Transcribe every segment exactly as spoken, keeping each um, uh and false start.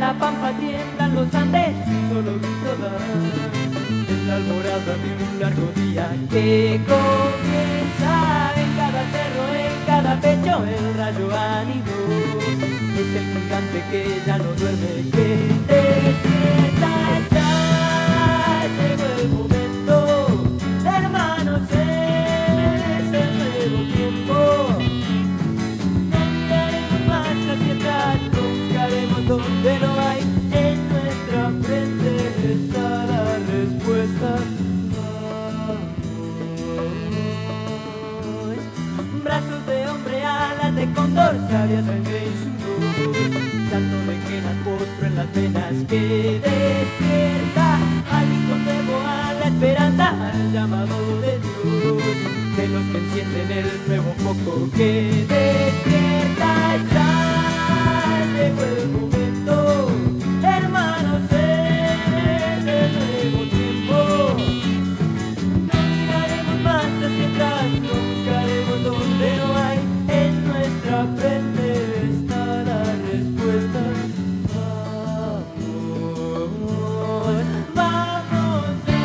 la pampa tiemblan los Andes, solo grito da en la alborada de un largo día que comienza en cada cerro, en cada pecho el rayo ánimo. Es el gigante que ya no duerme, que despierta. Ya llegó el momento, hermanos, es el nuevo tiempo. No miraremos más hacia atrás, no buscaremos donde no hay. En nuestra frente está la respuesta. Vamos. Brazos de hombre, alas de cóndor, sabia sangre y sudor. Tanto de quenas, potro en las venas que despierta al hijo nuevo, a la esperanza, al llamado de Dios, de los que encienden el nuevo foco que despierta. Ya llegó el momento, hermanos, es el nuevo tiempo. No miraremos más hacia atrás, no buscaremos donde no hay. En nuestra frente está la respuesta. Vamos, vamos ya.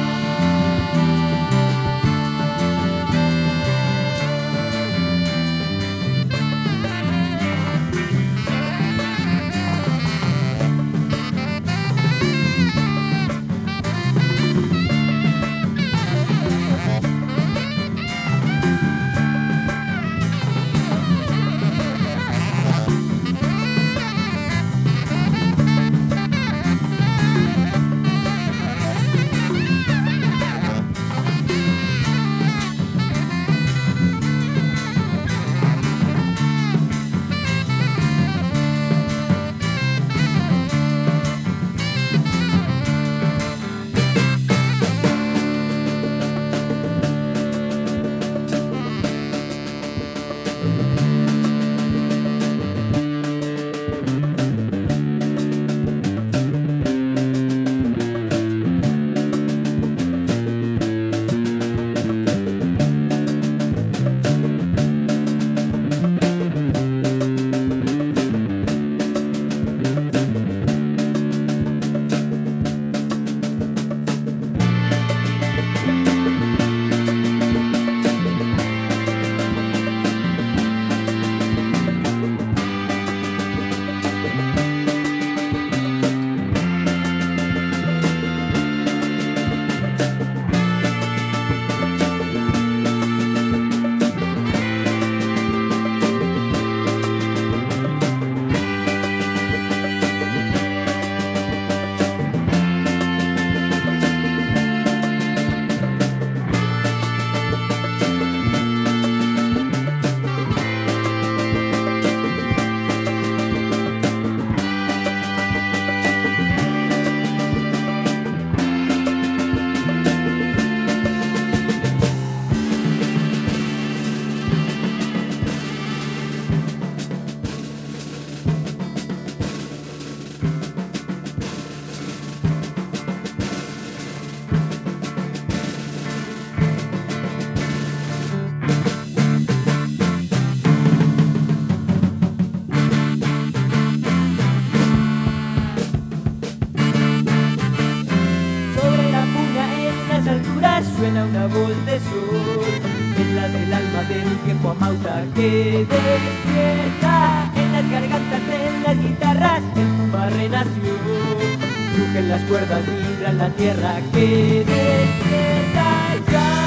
Suena una voz de sol, es la del alma del viejo Amauta que despierta. En las gargantas de las guitarras el Puma renació, crujen las cuerdas, vibra la tierra que despierta. Ya